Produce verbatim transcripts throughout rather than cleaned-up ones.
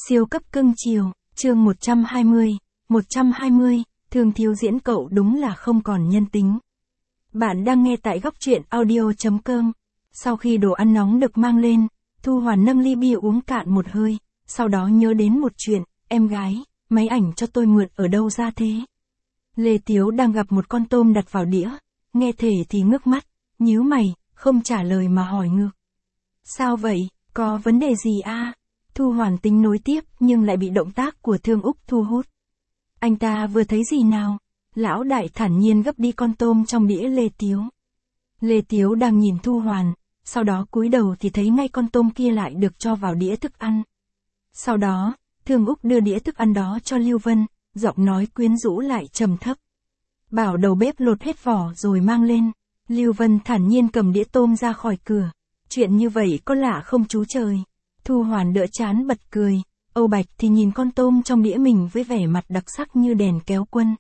Siêu cấp cưng chiều, chương một trăm hai mươi, một trăm hai mươi, Thương Thiếu Diễn cậu đúng là không còn nhân tính. Bạn đang nghe tại góc truyện audio.com. Sau khi đồ ăn nóng được mang lên, Thu Hoàn nâng ly bia uống cạn một hơi, sau đó nhớ đến một chuyện, em gái, máy ảnh cho tôi mượn ở đâu ra thế? Lê Tiếu đang gặp một con tôm đặt vào đĩa, nghe thể thì ngước mắt, nhíu mày, không trả lời mà hỏi ngược. Sao vậy, có vấn đề gì à? Thu Hoàn tính nối tiếp nhưng lại bị động tác của Thương Úc thu hút. Anh ta vừa thấy gì nào? Lão đại thản nhiên gấp đi con tôm trong đĩa Lê Tiếu. Lê Tiếu đang nhìn Thu Hoàn, sau đó cúi đầu thì thấy ngay con tôm kia lại được cho vào đĩa thức ăn. Sau đó, Thương Úc đưa đĩa thức ăn đó cho Lưu Vân, giọng nói quyến rũ lại trầm thấp. Bảo đầu bếp lột hết vỏ rồi mang lên. Lưu Vân thản nhiên cầm đĩa tôm ra khỏi cửa. Chuyện như vậy có lạ không chú trời? Thu Hoàn đỡ chán bật cười, Âu Bạch thì nhìn con tôm trong đĩa mình với vẻ mặt đặc sắc như đèn kéo quân.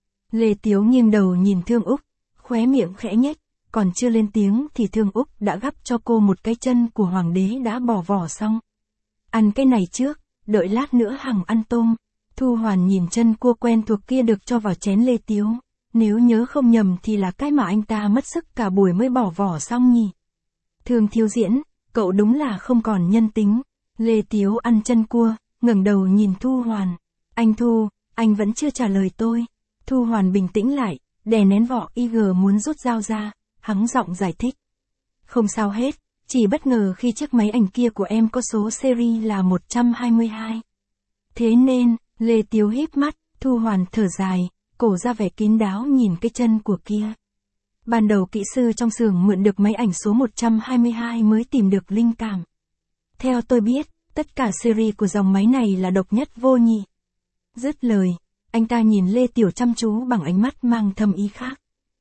Lê Tiếu nghiêng đầu nhìn Thương Úc, khóe miệng khẽ nhếch, còn chưa lên tiếng thì Thương Úc đã gắp cho cô một cái chân của hoàng đế đã bỏ vỏ xong. Ăn cái này trước, đợi lát nữa hằng ăn tôm. Thu Hoàn nhìn chân cua quen thuộc kia được cho vào chén Lê Tiếu, nếu nhớ không nhầm thì là cái mà anh ta mất sức cả buổi mới bỏ vỏ xong nhỉ. Thương Thiếu Diễn, cậu đúng là không còn nhân tính. Lê Tiếu ăn chân cua, ngẩng đầu nhìn Thu Hoàn. Anh Thu, anh vẫn chưa trả lời tôi. Thu Hoàn bình tĩnh lại, đè nén vỏ i giê muốn rút dao ra, hắng giọng giải thích. Không sao hết, chỉ bất ngờ khi chiếc máy ảnh kia của em có số series là một trăm hai mươi hai. Thế nên, Lê Tiếu híp mắt, Thu Hoàn thở dài, cổ ra vẻ kín đáo nhìn cái chân của kia. Ban đầu kỹ sư trong xưởng mượn được máy ảnh số một trăm hai mươi hai mới tìm được linh cảm. Theo tôi biết, tất cả series của dòng máy này là độc nhất vô nhị. Dứt lời, anh ta nhìn Lê Tiểu chăm chú bằng ánh mắt mang thâm ý khác.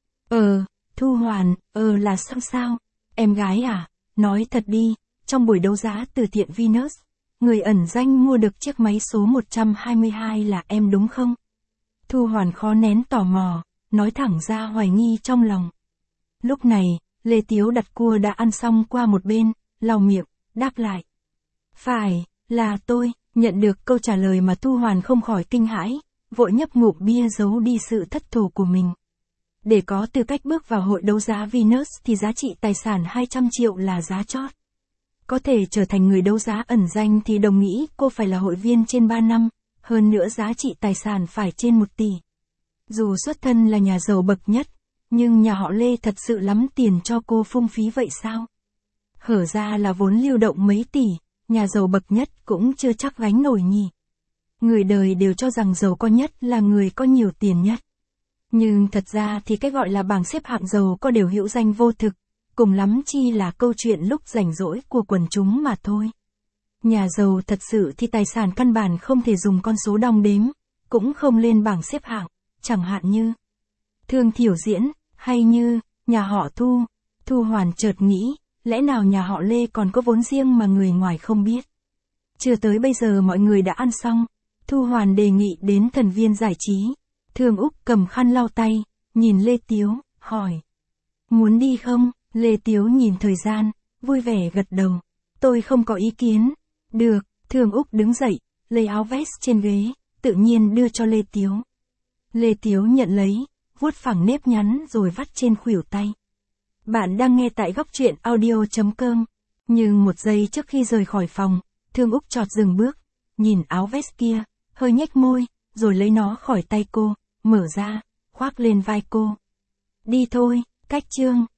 Ờ, Thu Hoàn, ờ là sao sao? Em gái à, nói thật đi, trong buổi đấu giá từ thiện Venus, người ẩn danh mua được chiếc máy số một trăm hai mươi hai là em đúng không? Thu Hoàn khó nén tò mò, nói thẳng ra hoài nghi trong lòng. Lúc này, Lê Tiếu đặt cua đã ăn xong qua một bên, lau miệng, đáp lại. Phải, là tôi. Nhận được câu trả lời mà Thu Hoàn không khỏi kinh hãi, vội nhấp ngụm bia giấu đi sự thất thố của mình. Để có tư cách bước vào hội đấu giá Venus thì giá trị tài sản hai trăm triệu là giá chót. Có thể trở thành người đấu giá ẩn danh thì đồng nghĩa cô phải là hội viên trên ba năm, hơn nữa giá trị tài sản phải trên một tỷ. Dù xuất thân là nhà giàu bậc nhất, nhưng nhà họ Lê thật sự lắm tiền cho cô phung phí vậy sao? Hở ra là vốn lưu động mấy tỷ, nhà giàu bậc nhất cũng chưa chắc gánh nổi nhỉ. Người đời đều cho rằng giàu có nhất là người có nhiều tiền nhất. Nhưng thật ra thì cái gọi là bảng xếp hạng giàu có đều hữu danh vô thực, cùng lắm chi là câu chuyện lúc rảnh rỗi của quần chúng mà thôi. Nhà giàu thật sự thì tài sản căn bản không thể dùng con số đong đếm, cũng không lên bảng xếp hạng, chẳng hạn như Thương Thiểu Diễn, hay như nhà họ Thu. Thu Hoàn chợt nghĩ, lẽ nào nhà họ Lê còn có vốn riêng mà người ngoài không biết. Chưa tới bây giờ mọi người đã ăn xong, Thu Hoàn đề nghị đến thần viên giải trí. Thương Úc cầm khăn lau tay, nhìn Lê Tiếu, hỏi. Muốn đi không? Lê Tiếu nhìn thời gian, vui vẻ gật đầu. Tôi không có ý kiến. Được, Thương Úc đứng dậy, lấy áo vest trên ghế, tự nhiên đưa cho Lê Tiếu. Lê Tiếu nhận lấy, vuốt phẳng nếp nhắn rồi vắt trên khuỷu tay. Bạn đang nghe tại góc truyện audio.com. Nhưng một giây trước khi rời khỏi phòng, Thương Úc chọt dừng bước, nhìn áo vest kia, hơi nhếch môi, rồi lấy nó khỏi tay cô, mở ra, khoác lên vai cô. Đi thôi, cách chương.